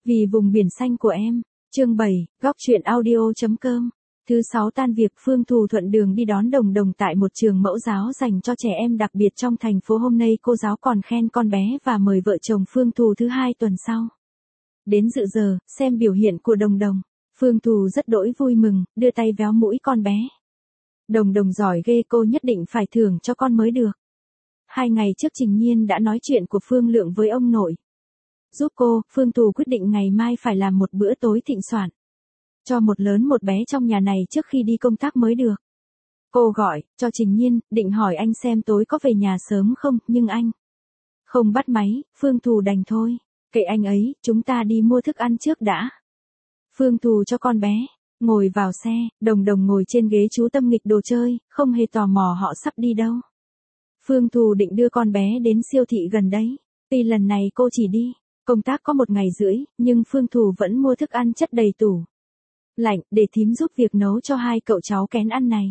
Vì vùng biển xanh của em. Chương 7, góc truyện audio.com. Thứ 6 tan việc, Phương Thù thuận đường đi đón Đồng Đồng tại một trường mẫu giáo dành cho trẻ em đặc biệt trong thành phố. Hôm nay cô giáo còn khen con bé và mời vợ chồng Phương Thù thứ 2 tuần sau đến dự giờ, xem biểu hiện của Đồng Đồng. Phương Thù rất đỗi vui mừng, đưa tay véo mũi con bé. Đồng Đồng giỏi ghê, cô nhất định phải thưởng cho con mới được. 2 ngày trước Trình Nhiên đã nói chuyện của Phương Lượng với ông nội. Giúp cô, Phương Thù quyết định ngày mai phải làm một bữa tối thịnh soạn cho một lớn một bé trong nhà này trước khi đi công tác mới được. Cô gọi cho Trình Nhiên, định hỏi anh xem tối có về nhà sớm không, nhưng anh không bắt máy. Phương Thù đành thôi, kệ anh ấy, chúng ta đi mua thức ăn trước đã. Phương Thù cho con bé ngồi vào xe, Đồng Đồng ngồi trên ghế chú tâm nghịch đồ chơi, không hề tò mò họ sắp đi đâu. Phương Thù định đưa con bé đến siêu thị gần đấy. Tuy lần này cô chỉ đi công tác có 1 ngày rưỡi, nhưng Phương Thù vẫn mua thức ăn chất đầy tủ lạnh để thím giúp việc nấu cho 2 cậu cháu kén ăn này.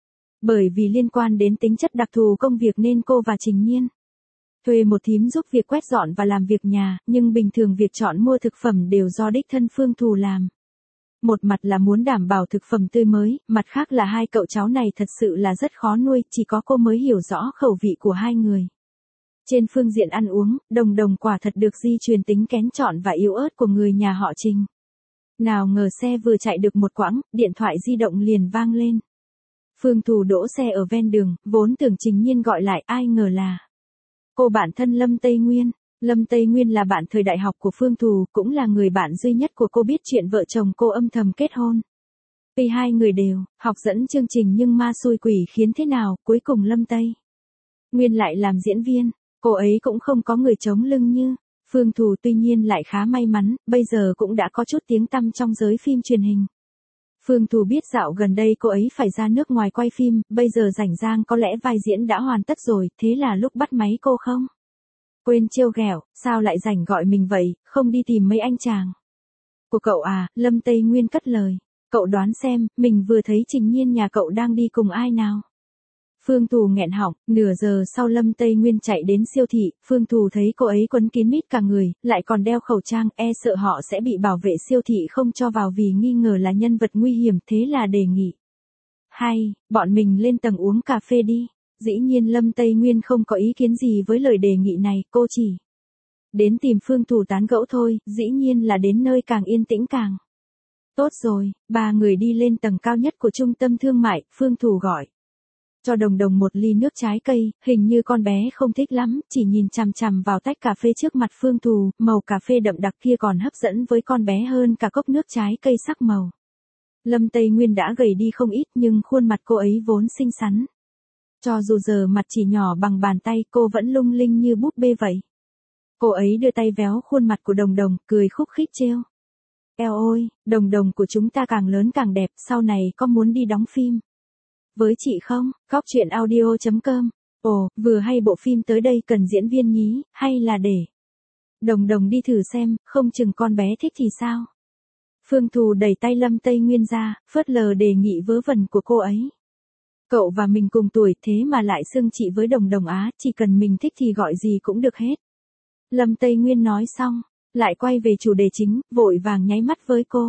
Bởi vì liên quan đến tính chất đặc thù công việc nên cô và Trình Nhiên thuê một thím giúp việc quét dọn và làm việc nhà, nhưng bình thường việc chọn mua thực phẩm đều do đích thân Phương Thù làm. Một mặt là muốn đảm bảo thực phẩm tươi mới, mặt khác là 2 cậu cháu này thật sự là rất khó nuôi, chỉ có cô mới hiểu rõ khẩu vị của 2 người. Trên phương diện ăn uống, Đồng Đồng quả thật được di truyền tính kén chọn và yếu ớt của người nhà họ Trình. Nào ngờ xe vừa chạy được một quãng, điện thoại di động liền vang lên. Phương Thù đỗ xe ở ven đường, vốn tưởng Trình Nhiên gọi lại, ai ngờ là cô bạn thân Lâm Tây Nguyên. Lâm Tây Nguyên là bạn thời đại học của Phương Thù, cũng là người bạn duy nhất của cô biết chuyện vợ chồng cô âm thầm kết hôn. Tuy 2 người đều học dẫn chương trình nhưng ma xui quỷ khiến thế nào, cuối cùng Lâm Tây Nguyên lại làm diễn viên. Cô ấy cũng không có người chống lưng như Phương Thù, tuy nhiên lại khá may mắn, bây giờ cũng đã có chút tiếng tăm trong giới phim truyền hình. Phương Thù biết dạo gần đây cô ấy phải ra nước ngoài quay phim, bây giờ rảnh rang có lẽ vai diễn đã hoàn tất rồi, thế là lúc bắt máy cô không quên trêu ghẹo, sao lại rảnh gọi mình vậy, không đi tìm mấy anh chàng của cậu à? Lâm Tây Nguyên cất lời. Cậu đoán xem, mình vừa thấy Trình Nhiên nhà cậu đang đi cùng ai nào? Phương Thù nghẹn họng. Nửa giờ sau Lâm Tây Nguyên chạy đến siêu thị, Phương Thù thấy cô ấy quấn kín mít cả người, lại còn đeo khẩu trang, e sợ họ sẽ bị bảo vệ siêu thị không cho vào vì nghi ngờ là nhân vật nguy hiểm, thế là đề nghị. Hay, bọn mình lên tầng uống cà phê đi. Dĩ nhiên Lâm Tây Nguyên không có ý kiến gì với lời đề nghị này, cô chỉ đến tìm Phương Thù tán gẫu thôi, dĩ nhiên là đến nơi càng yên tĩnh càng tốt rồi. 3 người đi lên tầng cao nhất của trung tâm thương mại, Phương Thù gọi cho Đồng Đồng một ly nước trái cây, hình như con bé không thích lắm, chỉ nhìn chằm chằm vào tách cà phê trước mặt Phương Thù, màu cà phê đậm đặc kia còn hấp dẫn với con bé hơn cả cốc nước trái cây sắc màu. Lâm Tây Nguyên đã gầy đi không ít nhưng khuôn mặt cô ấy vốn xinh xắn. Cho dù giờ mặt chỉ nhỏ bằng bàn tay, cô vẫn lung linh như búp bê vậy. Cô ấy đưa tay véo khuôn mặt của Đồng Đồng, cười khúc khích trêu. Eo ôi, Đồng Đồng của chúng ta càng lớn càng đẹp, sau này có muốn đi đóng phim với chị không? Góc truyện audio.com. Ồ, vừa hay bộ phim tới đây cần diễn viên nhí, hay là để Đồng Đồng đi thử xem, không chừng con bé thích thì sao? Phương Thù đẩy tay Lâm Tây Nguyên ra, phớt lờ đề nghị vớ vẩn của cô ấy. Cậu và mình cùng tuổi thế mà lại xưng chị với Đồng Đồng á, chỉ cần mình thích thì gọi gì cũng được hết. Lâm Tây Nguyên nói xong, lại quay về chủ đề chính, vội vàng nháy mắt với cô.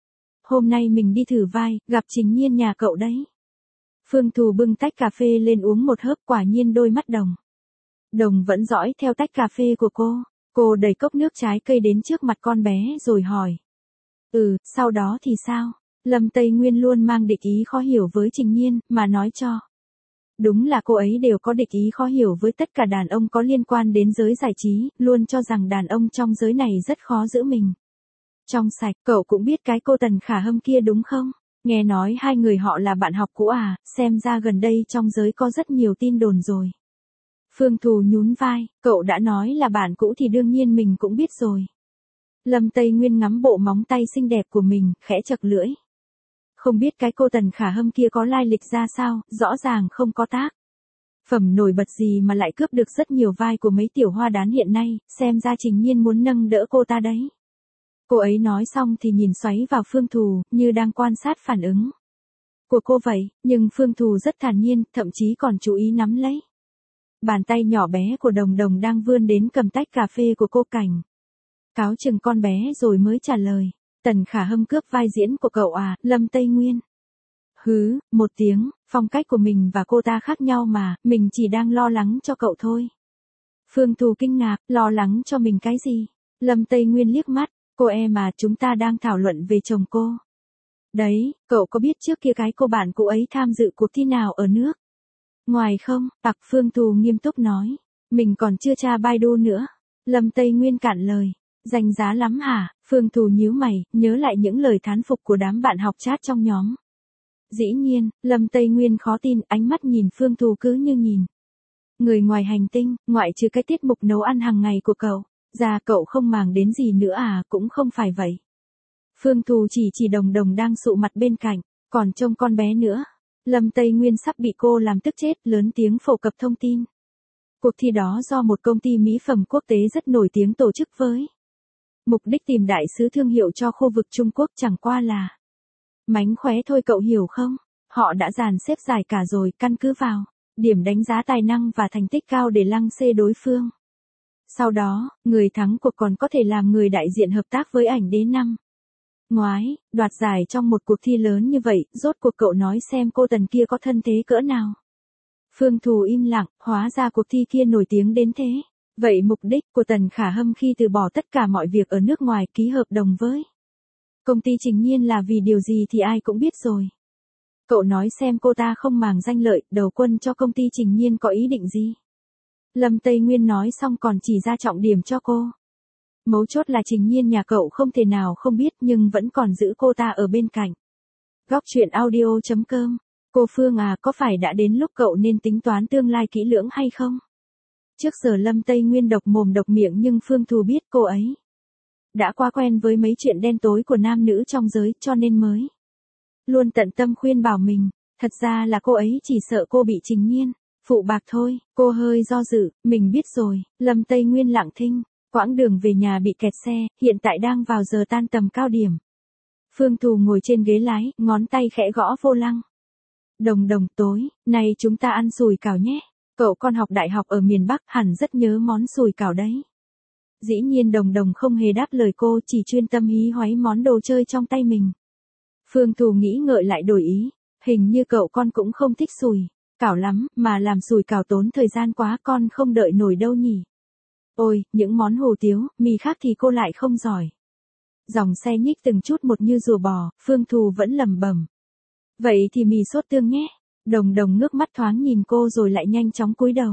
Hôm nay mình đi thử vai, gặp Trình Nhiên nhà cậu đấy. Phương Thù bưng tách cà phê lên uống một hớp, quả nhiên đôi mắt Đồng vẫn dõi theo tách cà phê của cô. Cô đẩy cốc nước trái cây đến trước mặt con bé rồi hỏi. Sau đó thì sao? Lâm Tây Nguyên luôn mang địch ý khó hiểu với Trình Nhiên, mà nói cho đúng là cô ấy đều có địch ý khó hiểu với tất cả đàn ông có liên quan đến giới giải trí, luôn cho rằng đàn ông trong giới này rất khó giữ mình trong sạch. Cậu cũng biết cái cô Tần Khả Hâm kia đúng không? Nghe nói 2 người họ là bạn học cũ à, xem ra gần đây trong giới có rất nhiều tin đồn rồi. Phương Thù nhún vai, cậu đã nói là bạn cũ thì đương nhiên mình cũng biết rồi. Lâm Tây Nguyên ngắm bộ móng tay xinh đẹp của mình, khẽ chật lưỡi. Không biết cái cô Tần Khả Hâm kia có lai lịch ra sao, rõ ràng không có tác phẩm nổi bật gì mà lại cướp được rất nhiều vai của mấy tiểu hoa đán hiện nay, xem ra Trình Nhiên muốn nâng đỡ cô ta đấy. Cô ấy nói xong thì nhìn xoáy vào Phương Thù, như đang quan sát phản ứng của cô vậy, nhưng Phương Thù rất thản nhiên, thậm chí còn chú ý nắm lấy bàn tay nhỏ bé của Đồng Đồng đang vươn đến cầm tách cà phê của cô. Cảnh Cáo chừng con bé rồi mới trả lời. Tần Khả Hâm cướp vai diễn của cậu à, Lâm Tây Nguyên. Hứ, một tiếng, phong cách của mình và cô ta khác nhau mà, mình chỉ đang lo lắng cho cậu thôi. Phương Thù kinh ngạc, lo lắng cho mình cái gì? Lâm Tây Nguyên liếc mắt, cô em à, chúng ta đang thảo luận về chồng cô. Đấy, cậu có biết trước kia cái cô bạn cũ ấy tham dự cuộc thi nào ở nước ngoài không? Phương Thù nghiêm túc nói, mình còn chưa tra Baidu nữa. Lâm Tây Nguyên cạn lời, danh giá lắm hả? Phương Thù nhíu mày, nhớ lại những lời thán phục của đám bạn học chat trong nhóm. Dĩ nhiên, Lâm Tây Nguyên khó tin, ánh mắt nhìn Phương Thù cứ như nhìn người ngoài hành tinh, ngoại trừ cái tiết mục nấu ăn hàng ngày của cậu, ra cậu không màng đến gì nữa à, cũng không phải vậy. Phương Thù chỉ Đồng Đồng đang sụ mặt bên cạnh, còn trông con bé nữa. Lâm Tây Nguyên sắp bị cô làm tức chết, lớn tiếng phổ cập thông tin. Cuộc thi đó do một công ty mỹ phẩm quốc tế rất nổi tiếng tổ chức với mục đích tìm đại sứ thương hiệu cho khu vực Trung Quốc, chẳng qua là mánh khóe thôi, cậu hiểu không? Họ đã dàn xếp giải cả rồi, căn cứ vào điểm đánh giá tài năng và thành tích cao để lăng xê đối phương. Sau đó, người thắng cuộc còn có thể làm người đại diện hợp tác với ảnh đế năm ngoái, đoạt giải trong một cuộc thi lớn như vậy. Rốt cuộc cậu nói xem cô Tần kia có thân thế cỡ nào? Phương Thù im lặng, hóa ra cuộc thi kia nổi tiếng đến thế. Vậy mục đích của Tần Khả Hâm khi từ bỏ tất cả mọi việc ở nước ngoài ký hợp đồng với công ty Trình Nhiên là vì điều gì thì ai cũng biết rồi. Cậu nói xem cô ta không màng danh lợi, đầu quân cho công ty Trình Nhiên có ý định gì? Lâm Tây Nguyên nói xong còn chỉ ra trọng điểm cho cô. Mấu chốt là Trình Nhiên nhà cậu không thể nào không biết nhưng vẫn còn giữ cô ta ở bên cạnh. Góc truyện audio.com. Cô Phương à, có phải đã đến lúc cậu nên tính toán tương lai kỹ lưỡng hay không? Trước giờ Lâm Tây Nguyên độc mồm độc miệng nhưng Phương Thù biết cô ấy đã quá quen với mấy chuyện đen tối của nam nữ trong giới cho nên mới luôn tận tâm khuyên bảo mình. Thật ra là cô ấy chỉ sợ cô bị Trình Nhiên phụ bạc thôi. Cô hơi do dự, mình biết rồi. Lâm Tây Nguyên lặng thinh, quãng đường về nhà bị kẹt xe, hiện tại đang vào giờ tan tầm cao điểm. Phương Thù ngồi trên ghế lái, ngón tay khẽ gõ vô lăng. Đồng Đồng, tối nay chúng ta ăn sủi cảo nhé. Cậu con học đại học ở miền Bắc hẳn rất nhớ món sủi cảo đấy. Dĩ nhiên Đồng Đồng không hề đáp lời cô, chỉ chuyên tâm hí hoáy món đồ chơi trong tay mình. Phương Thù nghĩ ngợi lại đổi ý, hình như cậu con cũng không thích sủi cảo lắm, mà làm sủi cảo tốn thời gian quá, con không đợi nổi đâu nhỉ. Ôi, những món hủ tiếu, mì khác thì cô lại không giỏi. Dòng xe nhích từng chút một như rùa bò, Phương Thù vẫn lẩm bẩm. Vậy thì mì sốt tương nhé. Đồng Đồng ngước mắt thoáng nhìn cô rồi lại nhanh chóng cúi đầu.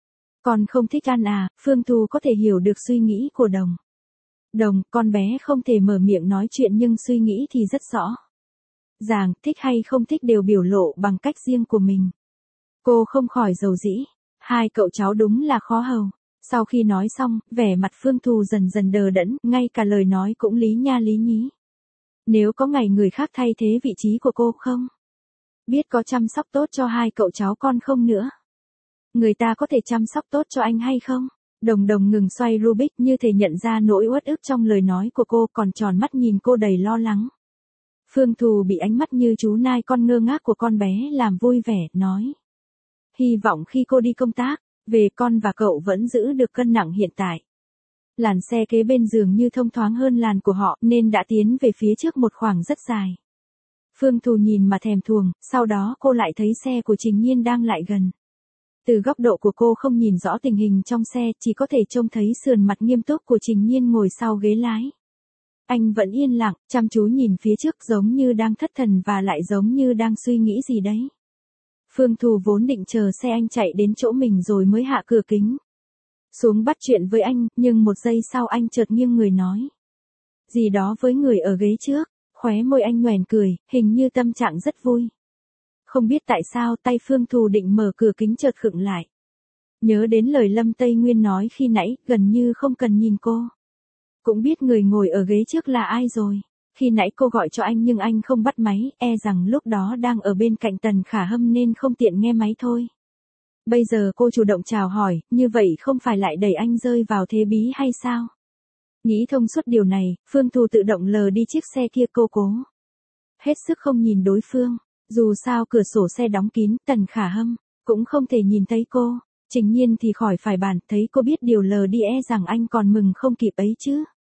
Con không thích ăn à? Phương Thù có thể hiểu được suy nghĩ của Đồng, con bé không thể mở miệng nói chuyện nhưng suy nghĩ thì rất rõ ràng, thích hay không thích đều biểu lộ bằng cách riêng của mình. Cô không khỏi dầu dĩ, hai cậu cháu đúng là khó hầu. Sau khi nói xong, vẻ mặt Phương Thù dần dần đờ đẫn, ngay cả lời nói cũng lý nha lý nhí. Nếu có ngày người khác thay thế vị trí của cô không? Biết có chăm sóc tốt cho hai cậu cháu con không nữa? Người ta có thể chăm sóc tốt cho anh hay không? Đồng Đồng ngừng xoay Rubik như thể nhận ra nỗi uất ức trong lời nói của cô, còn tròn mắt nhìn cô đầy lo lắng. Phương Thù bị ánh mắt như chú nai con ngơ ngác của con bé làm vui vẻ, nói. Hy vọng khi cô đi công tác, về con và cậu vẫn giữ được cân nặng hiện tại. Làn xe kế bên dường như thông thoáng hơn làn của họ nên đã tiến về phía trước một khoảng rất dài. Phương Thù nhìn mà thèm thuồng, sau đó cô lại thấy xe của Trình Nhiên đang lại gần. Từ góc độ của cô không nhìn rõ tình hình trong xe, chỉ có thể trông thấy sườn mặt nghiêm túc của Trình Nhiên ngồi sau ghế lái. Anh vẫn yên lặng, chăm chú nhìn phía trước giống như đang thất thần và lại giống như đang suy nghĩ gì đấy. Phương Thù vốn định chờ xe anh chạy đến chỗ mình rồi mới hạ cửa kính xuống bắt chuyện với anh, nhưng một giây sau anh chợt nghiêng người nói gì đó với người ở ghế trước, khóe môi anh nhoẻn cười, hình như tâm trạng rất vui. Không biết tại sao tay Phương Thù định mở cửa kính chợt khựng lại. Nhớ đến lời Lâm Tây Nguyên nói khi nãy, gần như không cần nhìn cô cũng biết người ngồi ở ghế trước là ai rồi. Khi nãy cô gọi cho anh nhưng anh không bắt máy, e rằng lúc đó đang ở bên cạnh Tần Khả Hâm nên không tiện nghe máy thôi. Bây giờ cô chủ động chào hỏi, như vậy không phải lại đẩy anh rơi vào thế bí hay sao? Nghĩ thông suốt điều này, Phương Thù tự động lờ đi chiếc xe kia, cô cố hết sức không nhìn đối phương. Dù sao cửa sổ xe đóng kín, Tần Khả Hâm cũng không thể nhìn thấy cô. Trình Nhiên thì khỏi phải bàn, thấy cô biết điều lờ đi e rằng anh còn mừng không kịp ấy chứ.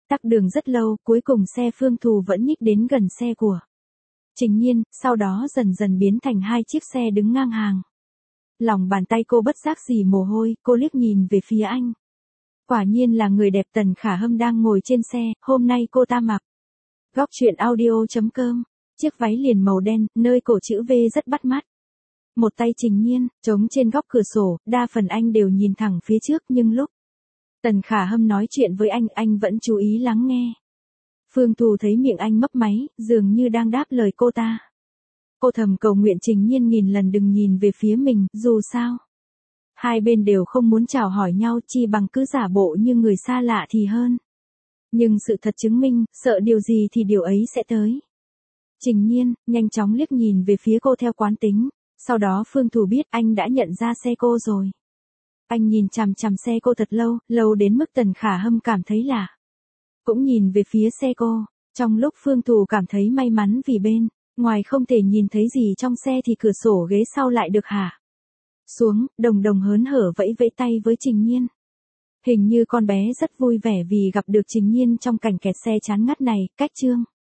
Tắc đường rất lâu, cuối cùng xe Phương Thù vẫn nhích đến gần xe của Trình Nhiên, sau đó dần dần biến thành hai chiếc xe đứng ngang hàng. Lòng bàn tay cô bất giác dì mồ hôi, cô liếc nhìn về phía anh. Quả nhiên là người đẹp Tần Khả Hâm đang ngồi trên xe, hôm nay cô ta mặc. Góc truyện audio.com, chiếc váy liền màu đen, nơi cổ chữ V rất bắt mắt. Một tay Trình Nhiên, trống trên góc cửa sổ, đa phần anh đều nhìn thẳng phía trước nhưng lúc Tần Khả Hâm nói chuyện với anh vẫn chú ý lắng nghe. Phương Thù thấy miệng anh mấp máy, dường như đang đáp lời cô ta. Cô thầm cầu nguyện Trình Nhiên nghìn lần đừng nhìn về phía mình, dù sao. Hai bên đều không muốn chào hỏi nhau, chi bằng cứ giả bộ như người xa lạ thì hơn. Nhưng sự thật chứng minh, sợ điều gì thì điều ấy sẽ tới. Trình Nhiên, nhanh chóng liếc nhìn về phía cô theo quán tính. Sau đó Phương Thù biết anh đã nhận ra xe cô rồi. Anh nhìn chằm chằm xe cô thật lâu, lâu đến mức Tần Khả Hâm cảm thấy lạ. Cũng nhìn về phía xe cô, trong lúc Phương Thù cảm thấy may mắn vì bên ngoài không thể nhìn thấy gì trong xe thì cửa sổ ghế sau lại được hạ xuống, Đồng Đồng hớn hở vẫy vẫy tay với Trình Nhiên. Hình như con bé rất vui vẻ vì gặp được Trình Nhiên trong cảnh kẹt xe chán ngắt này, cách chương.